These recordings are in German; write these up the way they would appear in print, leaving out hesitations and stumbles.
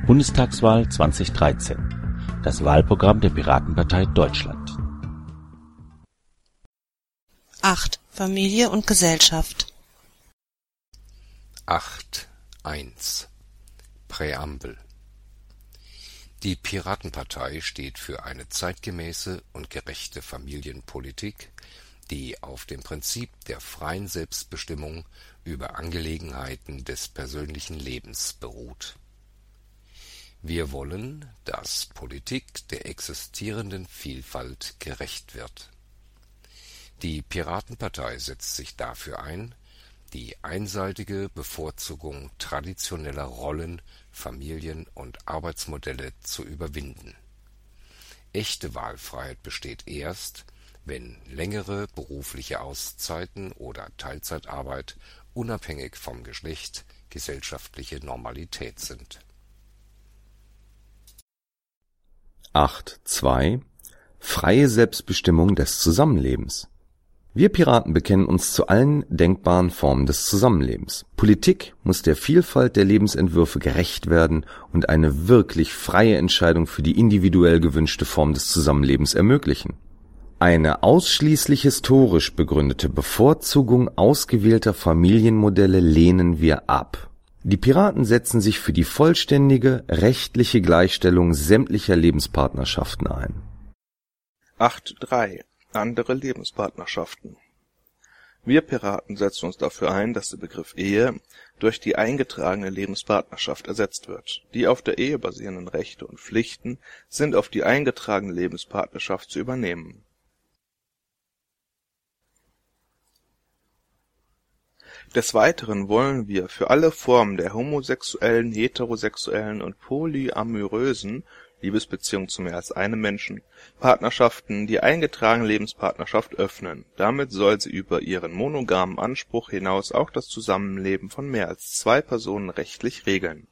Bundestagswahl 2013. Das Wahlprogramm der Piratenpartei Deutschland. 8. Familie und Gesellschaft. 8.1 Präambel. Die Piratenpartei steht für eine zeitgemäße und gerechte Familienpolitik, die auf dem Prinzip der freien Selbstbestimmung über Angelegenheiten des persönlichen Lebens beruht. Wir wollen, dass Politik der existierenden Vielfalt gerecht wird. Die Piratenpartei setzt sich dafür ein, die einseitige Bevorzugung traditioneller Rollen, Familien- und Arbeitsmodelle zu überwinden. Echte Wahlfreiheit besteht erst, wenn längere berufliche Auszeiten oder Teilzeitarbeit unabhängig vom Geschlecht gesellschaftliche Normalität sind. 8.2 Freie Selbstbestimmung des Zusammenlebens. Wir Piraten bekennen uns zu allen denkbaren Formen des Zusammenlebens. Politik muss der Vielfalt der Lebensentwürfe gerecht werden und eine wirklich freie Entscheidung für die individuell gewünschte Form des Zusammenlebens ermöglichen. Eine ausschließlich historisch begründete Bevorzugung ausgewählter Familienmodelle lehnen wir ab. Die Piraten setzen sich für die vollständige rechtliche Gleichstellung sämtlicher Lebenspartnerschaften ein. 8.3 Andere Lebenspartnerschaften. Wir Piraten setzen uns dafür ein, dass der Begriff Ehe durch die eingetragene Lebenspartnerschaft ersetzt wird. Die auf der Ehe basierenden Rechte und Pflichten sind auf die eingetragene Lebenspartnerschaft zu übernehmen. Des Weiteren wollen wir für alle Formen der homosexuellen, heterosexuellen und polyamorösen Liebesbeziehungen zu mehr als einem Menschen, Partnerschaften die eingetragene Lebenspartnerschaft öffnen. Damit soll sie über ihren monogamen Anspruch hinaus auch das Zusammenleben von mehr als 2 Personen rechtlich regeln.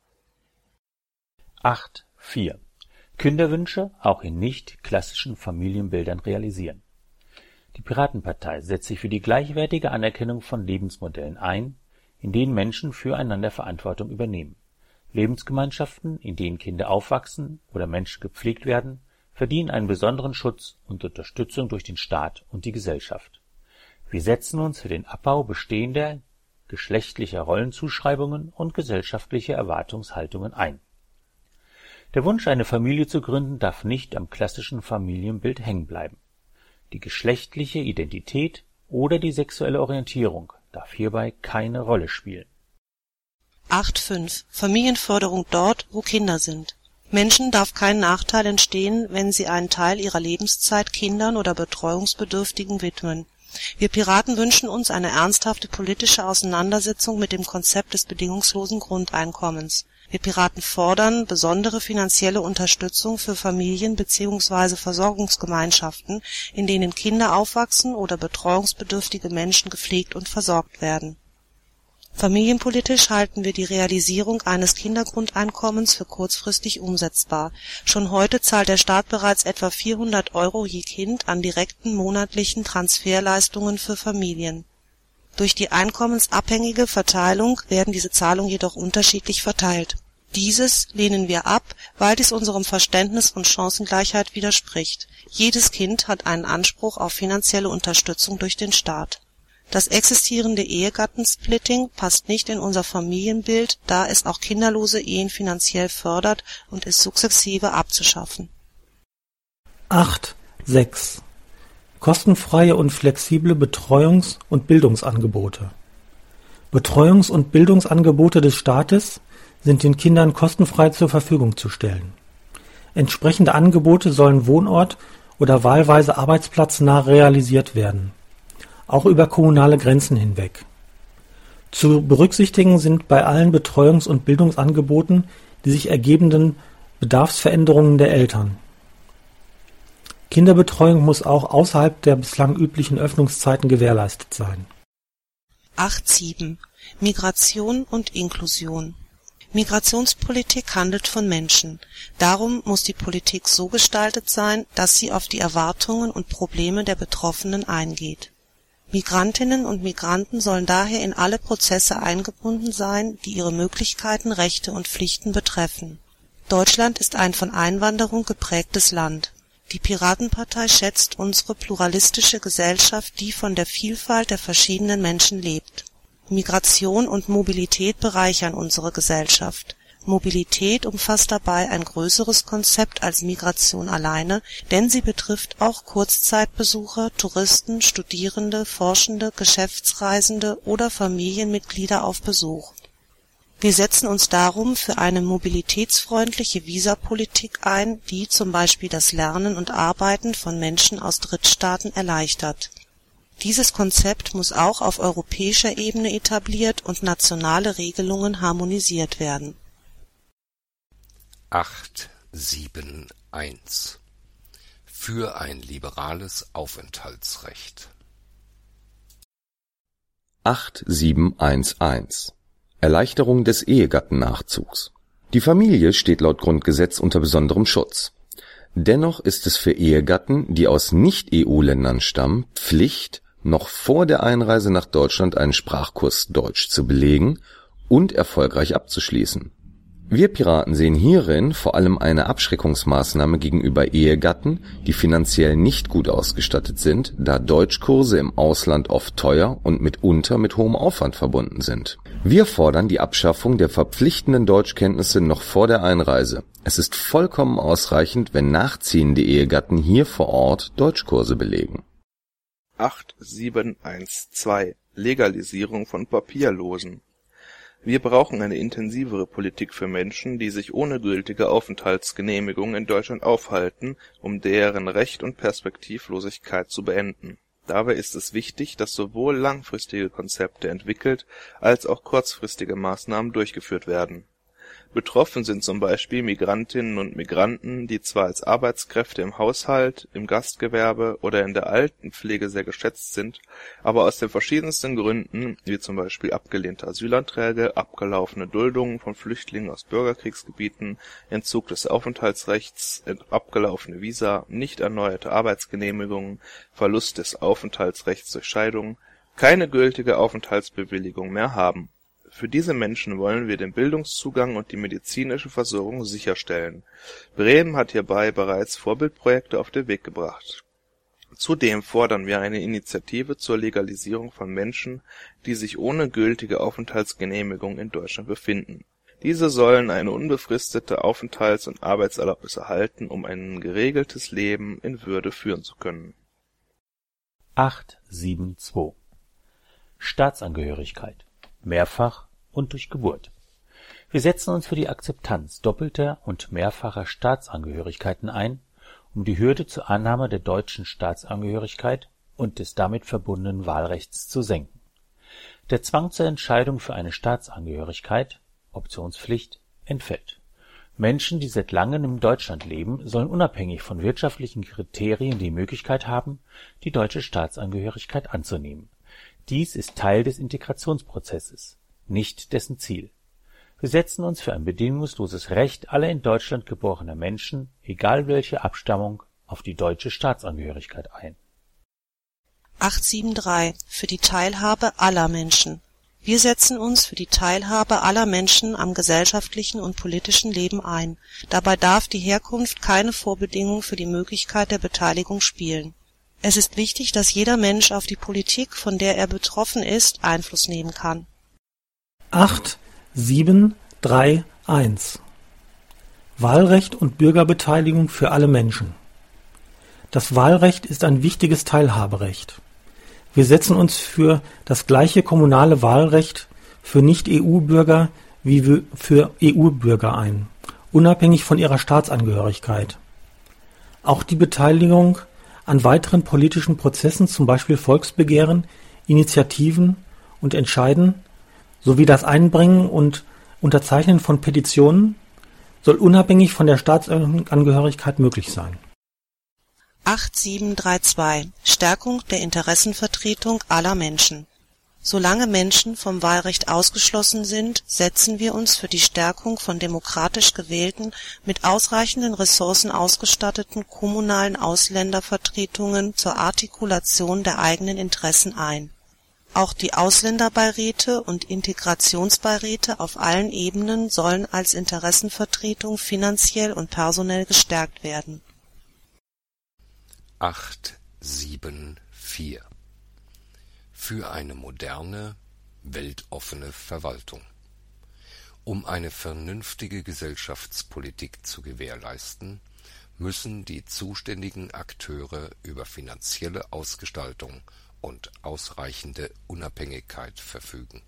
8.4 Kinderwünsche auch in nicht klassischen Familienbildern realisieren. Die Piratenpartei setzt sich für die gleichwertige Anerkennung von Lebensmodellen ein, in denen Menschen füreinander Verantwortung übernehmen. Lebensgemeinschaften, in denen Kinder aufwachsen oder Menschen gepflegt werden, verdienen einen besonderen Schutz und Unterstützung durch den Staat und die Gesellschaft. Wir setzen uns für den Abbau bestehender geschlechtlicher Rollenzuschreibungen und gesellschaftlicher Erwartungshaltungen ein. Der Wunsch, eine Familie zu gründen, darf nicht am klassischen Familienbild hängen bleiben. Die geschlechtliche Identität oder die sexuelle Orientierung darf hierbei keine Rolle spielen. 8.5 Familienförderung dort, wo Kinder sind. Menschen darf kein Nachteil entstehen, wenn sie einen Teil ihrer Lebenszeit Kindern oder Betreuungsbedürftigen widmen. Wir Piraten wünschen uns eine ernsthafte politische Auseinandersetzung mit dem Konzept des bedingungslosen Grundeinkommens. Wir Piraten fordern besondere finanzielle Unterstützung für Familien bzw. Versorgungsgemeinschaften, in denen Kinder aufwachsen oder betreuungsbedürftige Menschen gepflegt und versorgt werden. Familienpolitisch halten wir die Realisierung eines Kindergrundeinkommens für kurzfristig umsetzbar. Schon heute zahlt der Staat bereits etwa 400 € je Kind an direkten monatlichen Transferleistungen für Familien. Durch die einkommensabhängige Verteilung werden diese Zahlungen jedoch unterschiedlich verteilt. Dieses lehnen wir ab, weil dies unserem Verständnis von Chancengleichheit widerspricht. Jedes Kind hat einen Anspruch auf finanzielle Unterstützung durch den Staat. Das existierende Ehegattensplitting passt nicht in unser Familienbild, da es auch kinderlose Ehen finanziell fördert und ist sukzessive abzuschaffen. 8.6 Kostenfreie und flexible Betreuungs- und Bildungsangebote. Betreuungs- und Bildungsangebote des Staates sind den Kindern kostenfrei zur Verfügung zu stellen. Entsprechende Angebote sollen wohnort- oder wahlweise arbeitsplatznah realisiert werden, auch über kommunale Grenzen hinweg. Zu berücksichtigen sind bei allen Betreuungs- und Bildungsangeboten die sich ergebenden Bedarfsveränderungen der Eltern. Kinderbetreuung muss auch außerhalb der bislang üblichen Öffnungszeiten gewährleistet sein. 8.7 Migration und Inklusion. Migrationspolitik handelt von Menschen. Darum muss die Politik so gestaltet sein, dass sie auf die Erwartungen und Probleme der Betroffenen eingeht. Migrantinnen und Migranten sollen daher in alle Prozesse eingebunden sein, die ihre Möglichkeiten, Rechte und Pflichten betreffen. Deutschland ist ein von Einwanderung geprägtes Land. Die Piratenpartei schätzt unsere pluralistische Gesellschaft, die von der Vielfalt der verschiedenen Menschen lebt. Migration und Mobilität bereichern unsere Gesellschaft. Mobilität umfasst dabei ein größeres Konzept als Migration alleine, denn sie betrifft auch Kurzzeitbesucher, Touristen, Studierende, Forschende, Geschäftsreisende oder Familienmitglieder auf Besuch. Wir setzen uns darum für eine mobilitätsfreundliche Visapolitik ein, die zum Beispiel das Lernen und Arbeiten von Menschen aus Drittstaaten erleichtert. Dieses Konzept muss auch auf europäischer Ebene etabliert und nationale Regelungen harmonisiert werden. 8.7.1 Für ein liberales Aufenthaltsrecht. 8.7.1.1 Erleichterung des Ehegattennachzugs. Die Familie steht laut Grundgesetz unter besonderem Schutz. Dennoch ist es für Ehegatten, die aus Nicht-EU-Ländern stammen, Pflicht, noch vor der Einreise nach Deutschland einen Sprachkurs Deutsch zu belegen und erfolgreich abzuschließen. Wir Piraten sehen hierin vor allem eine Abschreckungsmaßnahme gegenüber Ehegatten, die finanziell nicht gut ausgestattet sind, da Deutschkurse im Ausland oft teuer und mitunter mit hohem Aufwand verbunden sind. Wir fordern die Abschaffung der verpflichtenden Deutschkenntnisse noch vor der Einreise. Es ist vollkommen ausreichend, wenn nachziehende Ehegatten hier vor Ort Deutschkurse belegen. 8.7.1.2 Legalisierung von Papierlosen. Wir brauchen eine intensivere Politik für Menschen, die sich ohne gültige Aufenthaltsgenehmigung in Deutschland aufhalten, um deren Recht und Perspektivlosigkeit zu beenden. Dabei ist es wichtig, dass sowohl langfristige Konzepte entwickelt als auch kurzfristige Maßnahmen durchgeführt werden. Betroffen sind zum Beispiel Migrantinnen und Migranten, die zwar als Arbeitskräfte im Haushalt, im Gastgewerbe oder in der Altenpflege sehr geschätzt sind, aber aus den verschiedensten Gründen, wie zum Beispiel abgelehnte Asylanträge, abgelaufene Duldungen von Flüchtlingen aus Bürgerkriegsgebieten, Entzug des Aufenthaltsrechts, abgelaufene Visa, nicht erneuerte Arbeitsgenehmigungen, Verlust des Aufenthaltsrechts durch Scheidung, keine gültige Aufenthaltsbewilligung mehr haben. Für diese Menschen wollen wir den Bildungszugang und die medizinische Versorgung sicherstellen. Bremen hat hierbei bereits Vorbildprojekte auf den Weg gebracht. Zudem fordern wir eine Initiative zur Legalisierung von Menschen, die sich ohne gültige Aufenthaltsgenehmigung in Deutschland befinden. Diese sollen eine unbefristete Aufenthalts- und Arbeitserlaubnis erhalten, um ein geregeltes Leben in Würde führen zu können. 8.7.2 Staatsangehörigkeit. Mehrfach und durch Geburt. Wir setzen uns für die Akzeptanz doppelter und mehrfacher Staatsangehörigkeiten ein, um die Hürde zur Annahme der deutschen Staatsangehörigkeit und des damit verbundenen Wahlrechts zu senken. Der Zwang zur Entscheidung für eine Staatsangehörigkeit, Optionspflicht, entfällt. Menschen, die seit langem in Deutschland leben, sollen unabhängig von wirtschaftlichen Kriterien die Möglichkeit haben, die deutsche Staatsangehörigkeit anzunehmen. Dies ist Teil des Integrationsprozesses, nicht dessen Ziel. Wir setzen uns für ein bedingungsloses Recht aller in Deutschland geborener Menschen, egal welche Abstammung, auf die deutsche Staatsangehörigkeit ein. 8.7.3 Für die Teilhabe aller Menschen. Wir setzen uns für die Teilhabe aller Menschen am gesellschaftlichen und politischen Leben ein. Dabei darf die Herkunft keine Vorbedingung für die Möglichkeit der Beteiligung spielen. Es ist wichtig, dass jeder Mensch auf die Politik, von der er betroffen ist, Einfluss nehmen kann. 8.7.3.1 Wahlrecht und Bürgerbeteiligung für alle Menschen. Das Wahlrecht ist ein wichtiges Teilhaberecht. Wir setzen uns für das gleiche kommunale Wahlrecht für Nicht-EU-Bürger wie für EU-Bürger ein, unabhängig von ihrer Staatsangehörigkeit. Auch die Beteiligung an weiteren politischen Prozessen, zum Beispiel Volksbegehren, Initiativen und Entscheiden, sowie das Einbringen und Unterzeichnen von Petitionen, soll unabhängig von der Staatsangehörigkeit möglich sein. 8.7.3.2 Stärkung der Interessenvertretung aller Menschen. Solange Menschen vom Wahlrecht ausgeschlossen sind, setzen wir uns für die Stärkung von demokratisch gewählten, mit ausreichenden Ressourcen ausgestatteten kommunalen Ausländervertretungen zur Artikulation der eigenen Interessen ein. Auch die Ausländerbeiräte und Integrationsbeiräte auf allen Ebenen sollen als Interessenvertretung finanziell und personell gestärkt werden. 8.7.4 Für eine moderne, weltoffene Verwaltung. Um eine vernünftige Gesellschaftspolitik zu gewährleisten, müssen die zuständigen Akteure über finanzielle Ausgestaltung und ausreichende Unabhängigkeit verfügen.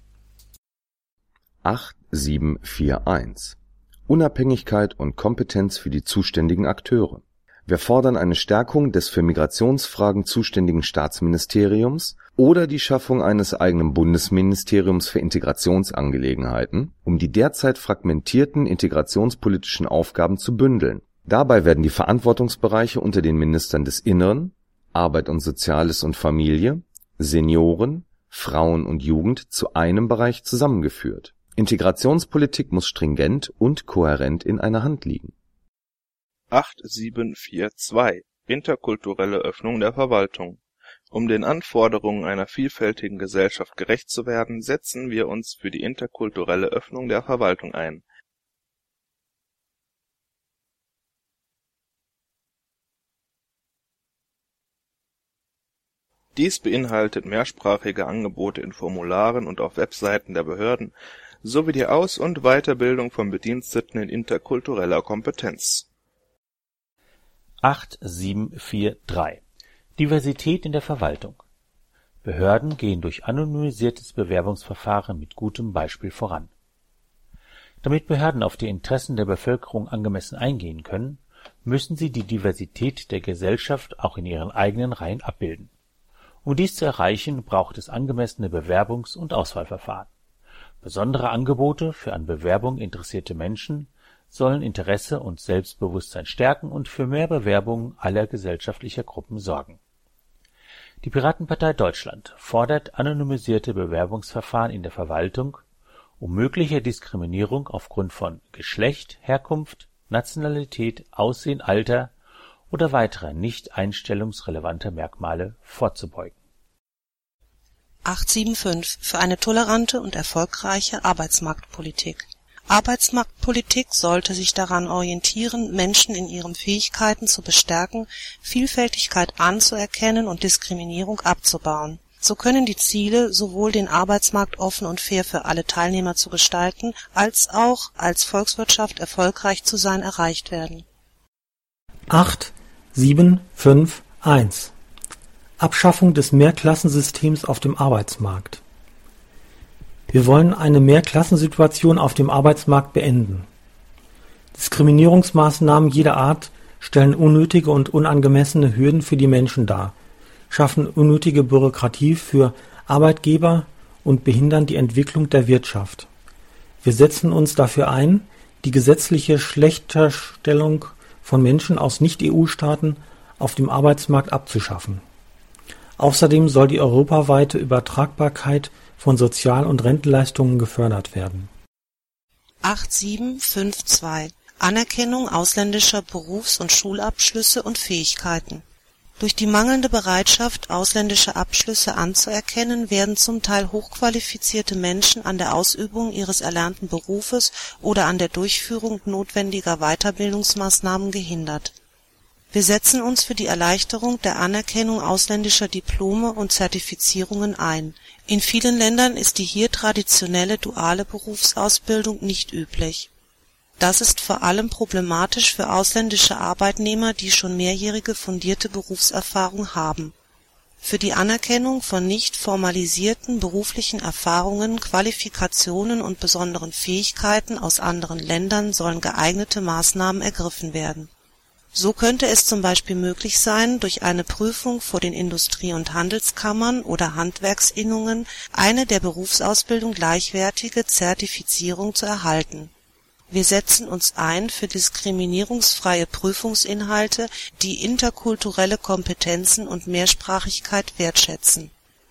8.7.4.1 Unabhängigkeit und Kompetenz für die zuständigen Akteure. Wir fordern eine Stärkung des für Migrationsfragen zuständigen Staatsministeriums oder die Schaffung eines eigenen Bundesministeriums für Integrationsangelegenheiten, um die derzeit fragmentierten integrationspolitischen Aufgaben zu bündeln. Dabei werden die Verantwortungsbereiche unter den Ministern des Innern, Arbeit und Soziales und Familie, Senioren, Frauen und Jugend zu einem Bereich zusammengeführt. Integrationspolitik muss stringent und kohärent in einer Hand liegen. 8.7.4.2 Interkulturelle Öffnung der Verwaltung. Um den Anforderungen einer vielfältigen Gesellschaft gerecht zu werden, setzen wir uns für die interkulturelle Öffnung der Verwaltung ein. Dies beinhaltet mehrsprachige Angebote in Formularen und auf Webseiten der Behörden sowie die Aus- und Weiterbildung von Bediensteten in interkultureller Kompetenz. 8.7.4.3 Diversität in der Verwaltung. Behörden gehen durch anonymisiertes Bewerbungsverfahren mit gutem Beispiel voran. Damit Behörden auf die Interessen der Bevölkerung angemessen eingehen können, müssen sie die Diversität der Gesellschaft auch in ihren eigenen Reihen abbilden. Um dies zu erreichen, braucht es angemessene Bewerbungs- und Auswahlverfahren. Besondere Angebote für an Bewerbung interessierte Menschen sollen Interesse und Selbstbewusstsein stärken und für mehr Bewerbung aller gesellschaftlicher Gruppen sorgen. Die Piratenpartei Deutschland fordert anonymisierte Bewerbungsverfahren in der Verwaltung, um möglicher Diskriminierung aufgrund von Geschlecht, Herkunft, Nationalität, Aussehen, Alter oder weiterer nicht einstellungsrelevanter Merkmale vorzubeugen. 8.7.5 Für eine tolerante und erfolgreiche Arbeitsmarktpolitik. Arbeitsmarktpolitik sollte sich daran orientieren, Menschen in ihren Fähigkeiten zu bestärken, Vielfältigkeit anzuerkennen und Diskriminierung abzubauen. So können die Ziele, sowohl den Arbeitsmarkt offen und fair für alle Teilnehmer zu gestalten, als auch als Volkswirtschaft erfolgreich zu sein, erreicht werden. 8.7.5.1 Abschaffung des Mehrklassensystems auf dem Arbeitsmarkt. Wir wollen eine Mehrklassensituation auf dem Arbeitsmarkt beenden. Diskriminierungsmaßnahmen jeder Art stellen unnötige und unangemessene Hürden für die Menschen dar, schaffen unnötige Bürokratie für Arbeitgeber und behindern die Entwicklung der Wirtschaft. Wir setzen uns dafür ein, die gesetzliche Schlechterstellung von Menschen aus Nicht-EU-Staaten auf dem Arbeitsmarkt abzuschaffen. Außerdem soll die europaweite Übertragbarkeit von Sozial- und Rentenleistungen gefördert werden. 8.7.5.2 Anerkennung ausländischer Berufs- und Schulabschlüsse und Fähigkeiten. Durch die mangelnde Bereitschaft, ausländische Abschlüsse anzuerkennen, werden zum Teil hochqualifizierte Menschen an der Ausübung ihres erlernten Berufes oder an der Durchführung notwendiger Weiterbildungsmaßnahmen gehindert. Wir setzen uns für die Erleichterung der Anerkennung ausländischer Diplome und Zertifizierungen ein. In vielen Ländern ist die hier traditionelle duale Berufsausbildung nicht üblich. Das ist vor allem problematisch für ausländische Arbeitnehmer, die schon mehrjährige fundierte Berufserfahrung haben. Für die Anerkennung von nicht formalisierten beruflichen Erfahrungen, Qualifikationen und besonderen Fähigkeiten aus anderen Ländern sollen geeignete Maßnahmen ergriffen werden. So könnte es zum Beispiel möglich sein, durch eine Prüfung vor den Industrie- und Handelskammern oder Handwerksinnungen eine der Berufsausbildung gleichwertige Zertifizierung zu erhalten. Wir setzen uns ein für diskriminierungsfreie Prüfungsinhalte, die interkulturelle Kompetenzen und Mehrsprachigkeit wertschätzen.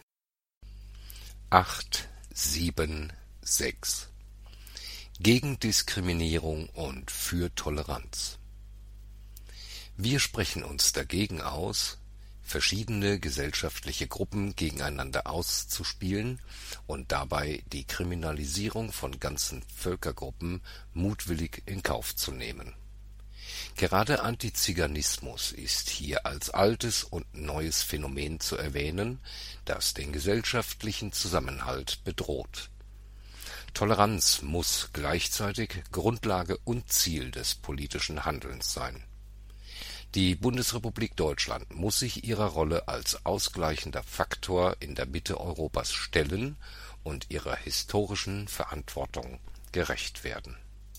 8.7.6 Gegen Diskriminierung und für Toleranz. Wir sprechen uns dagegen aus, verschiedene gesellschaftliche Gruppen gegeneinander auszuspielen und dabei die Kriminalisierung von ganzen Völkergruppen mutwillig in Kauf zu nehmen. Gerade Antiziganismus ist hier als altes und neues Phänomen zu erwähnen, das den gesellschaftlichen Zusammenhalt bedroht. Toleranz muss gleichzeitig Grundlage und Ziel des politischen Handelns sein. Die Bundesrepublik Deutschland muss sich ihrer Rolle als ausgleichender Faktor in der Mitte Europas stellen und ihrer historischen Verantwortung gerecht werden.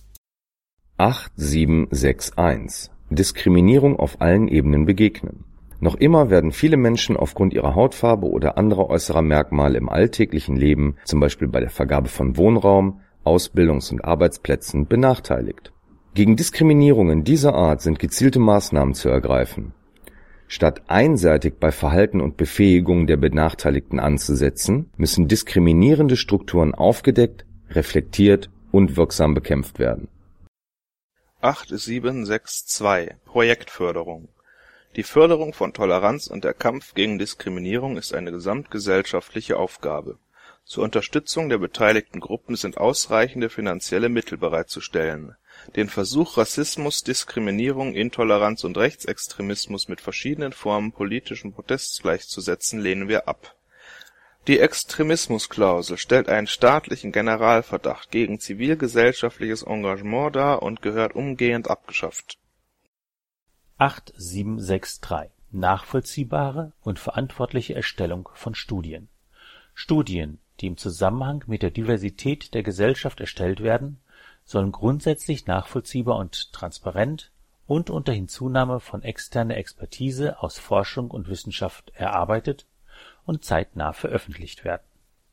8761 Diskriminierung auf allen Ebenen begegnen. Noch immer werden viele Menschen aufgrund ihrer Hautfarbe oder anderer äußerer Merkmale im alltäglichen Leben, zum Beispiel bei der Vergabe von Wohnraum, Ausbildungs- und Arbeitsplätzen, benachteiligt. Gegen Diskriminierungen dieser Art sind gezielte Maßnahmen zu ergreifen. Statt einseitig bei Verhalten und Befähigungen der Benachteiligten anzusetzen, müssen diskriminierende Strukturen aufgedeckt, reflektiert und wirksam bekämpft werden. 8762 Projektförderung. Die Förderung von Toleranz und der Kampf gegen Diskriminierung ist eine gesamtgesellschaftliche Aufgabe. Zur Unterstützung der beteiligten Gruppen sind ausreichende finanzielle Mittel bereitzustellen. Den Versuch, Rassismus, Diskriminierung, Intoleranz und Rechtsextremismus mit verschiedenen Formen politischen Protests gleichzusetzen, lehnen wir ab. Die Extremismusklausel stellt einen staatlichen Generalverdacht gegen zivilgesellschaftliches Engagement dar und gehört umgehend abgeschafft. 8763 Nachvollziehbare und verantwortliche Erstellung von Studien. Studien, die im Zusammenhang mit der Diversität der Gesellschaft erstellt werden, sollen grundsätzlich nachvollziehbar und transparent und unter Hinzunahme von externer Expertise aus Forschung und Wissenschaft erarbeitet und zeitnah veröffentlicht werden.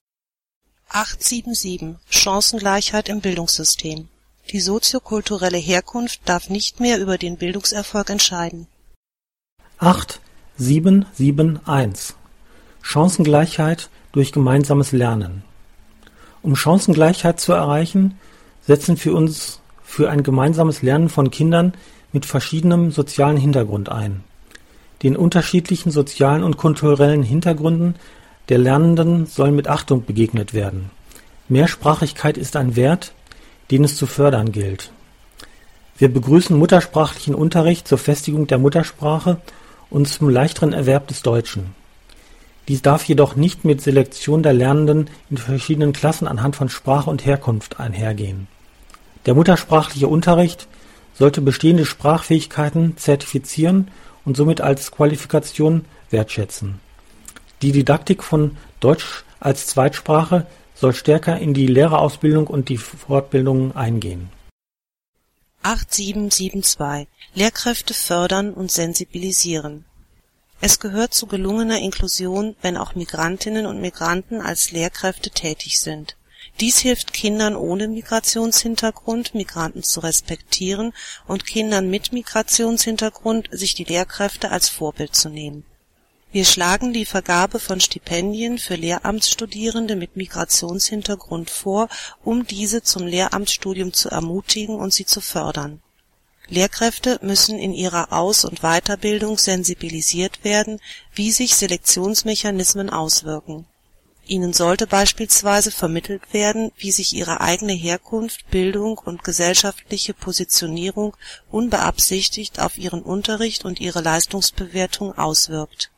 877 Chancengleichheit im Bildungssystem. Die soziokulturelle Herkunft darf nicht mehr über den Bildungserfolg entscheiden. 8771 Chancengleichheit durch gemeinsames Lernen. Um Chancengleichheit zu erreichen, setzen wir uns für ein gemeinsames Lernen von Kindern mit verschiedenem sozialen Hintergrund ein. Den unterschiedlichen sozialen und kulturellen Hintergründen der Lernenden soll mit Achtung begegnet werden. Mehrsprachigkeit ist ein Wert, den es zu fördern gilt. Wir begrüßen muttersprachlichen Unterricht zur Festigung der Muttersprache und zum leichteren Erwerb des Deutschen. Dies darf jedoch nicht mit Selektion der Lernenden in verschiedenen Klassen anhand von Sprache und Herkunft einhergehen. Der muttersprachliche Unterricht sollte bestehende Sprachfähigkeiten zertifizieren und somit als Qualifikation wertschätzen. Die Didaktik von Deutsch als Zweitsprache soll stärker in die Lehrerausbildung und die Fortbildung eingehen. 8772 Lehrkräfte fördern und sensibilisieren. Es gehört zu gelungener Inklusion, wenn auch Migrantinnen und Migranten als Lehrkräfte tätig sind. Dies hilft Kindern ohne Migrationshintergrund, Migranten zu respektieren und Kindern mit Migrationshintergrund, sich die Lehrkräfte als Vorbild zu nehmen. Wir schlagen die Vergabe von Stipendien für Lehramtsstudierende mit Migrationshintergrund vor, um diese zum Lehramtsstudium zu ermutigen und sie zu fördern. Lehrkräfte müssen in ihrer Aus- und Weiterbildung sensibilisiert werden, wie sich Selektionsmechanismen auswirken. Ihnen sollte beispielsweise vermittelt werden, wie sich ihre eigene Herkunft, Bildung und gesellschaftliche Positionierung unbeabsichtigt auf ihren Unterricht und ihre Leistungsbewertung auswirkt.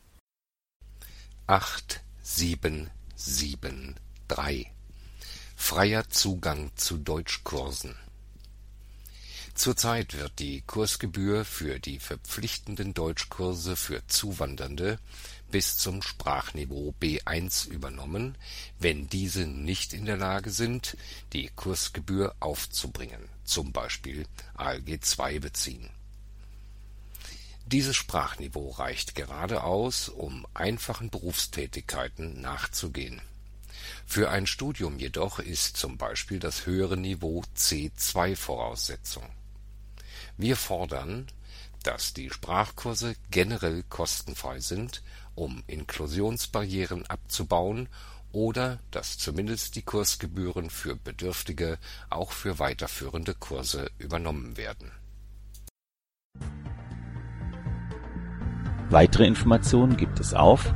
8773 Freier Zugang zu Deutschkursen. Zurzeit wird die Kursgebühr für die verpflichtenden Deutschkurse für Zuwandernde bis zum Sprachniveau B1 übernommen, wenn diese nicht in der Lage sind, die Kursgebühr aufzubringen, zum Beispiel ALG II beziehen. Dieses Sprachniveau reicht gerade aus, um einfachen Berufstätigkeiten nachzugehen. Für ein Studium jedoch ist zum Beispiel das höhere Niveau C2 Voraussetzung. Wir fordern, dass die Sprachkurse generell kostenfrei sind, um Inklusionsbarrieren abzubauen, oder dass zumindest die Kursgebühren für Bedürftige auch für weiterführende Kurse übernommen werden. Weitere Informationen gibt es auf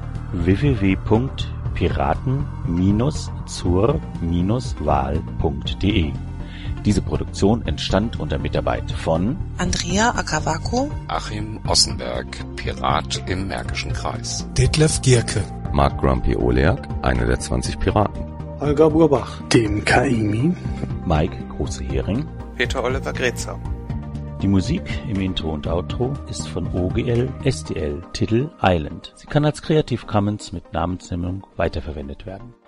www.piraten-zur-wahl.de. Diese Produktion entstand unter Mitarbeit von Andrea Akavako, Achim Ossenberg, Pirat im Märkischen Kreis. Detlef Gierke, Mark Grumpy Oleak, einer der 20 Piraten. Holger Burbach, dem Kaimi, Mike Große-Hering. Peter Oliver Grezer. Die Musik im Intro und Outro ist von OGL STL, Titel Island. Sie kann als Creative Commons mit Namensnennung weiterverwendet werden.